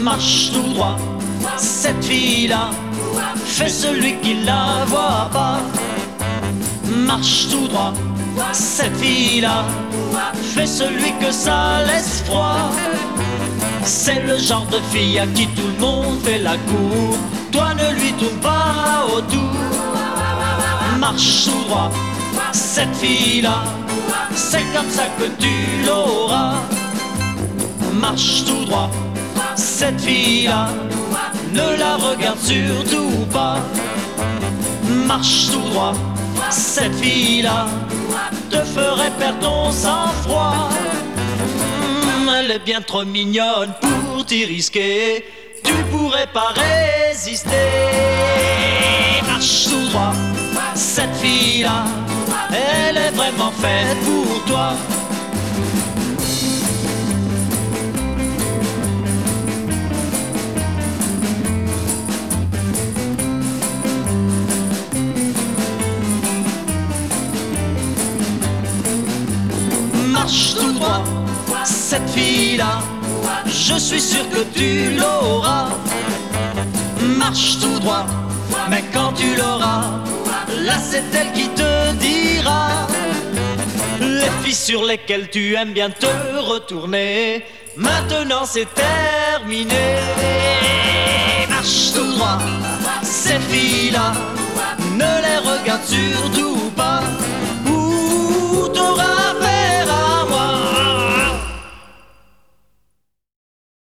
marche tout droit. Cette fille-là fait celui qui la voit pas. Marche tout droit. Cette fille-là fait celui que ça laisse froid. C'est le genre de fille à qui tout le monde fait la cour. Toi ne lui tourne pas autour. Marche tout droit. Cette fille-là, c'est comme ça que tu l'auras. Marche tout droit. Cette fille-là, ne la regarde surtout pas. Marche tout droit. Cette fille-là te ferait perdre ton sang-froid. Elle est bien trop mignonne pour t'y risquer. Tu pourrais pas résister. Marche tout droit. Cette fille-là, elle est vraiment faite pour toi. Marche tout droit, cette fille-là, je suis sûr que tu l'auras. Marche tout droit, mais quand tu l'auras, là c'est elle qui te dira les filles sur lesquelles tu aimes bien te retourner. Maintenant c'est terminé. Marche tout droit, ces filles-là, ne les regarde surtout pas.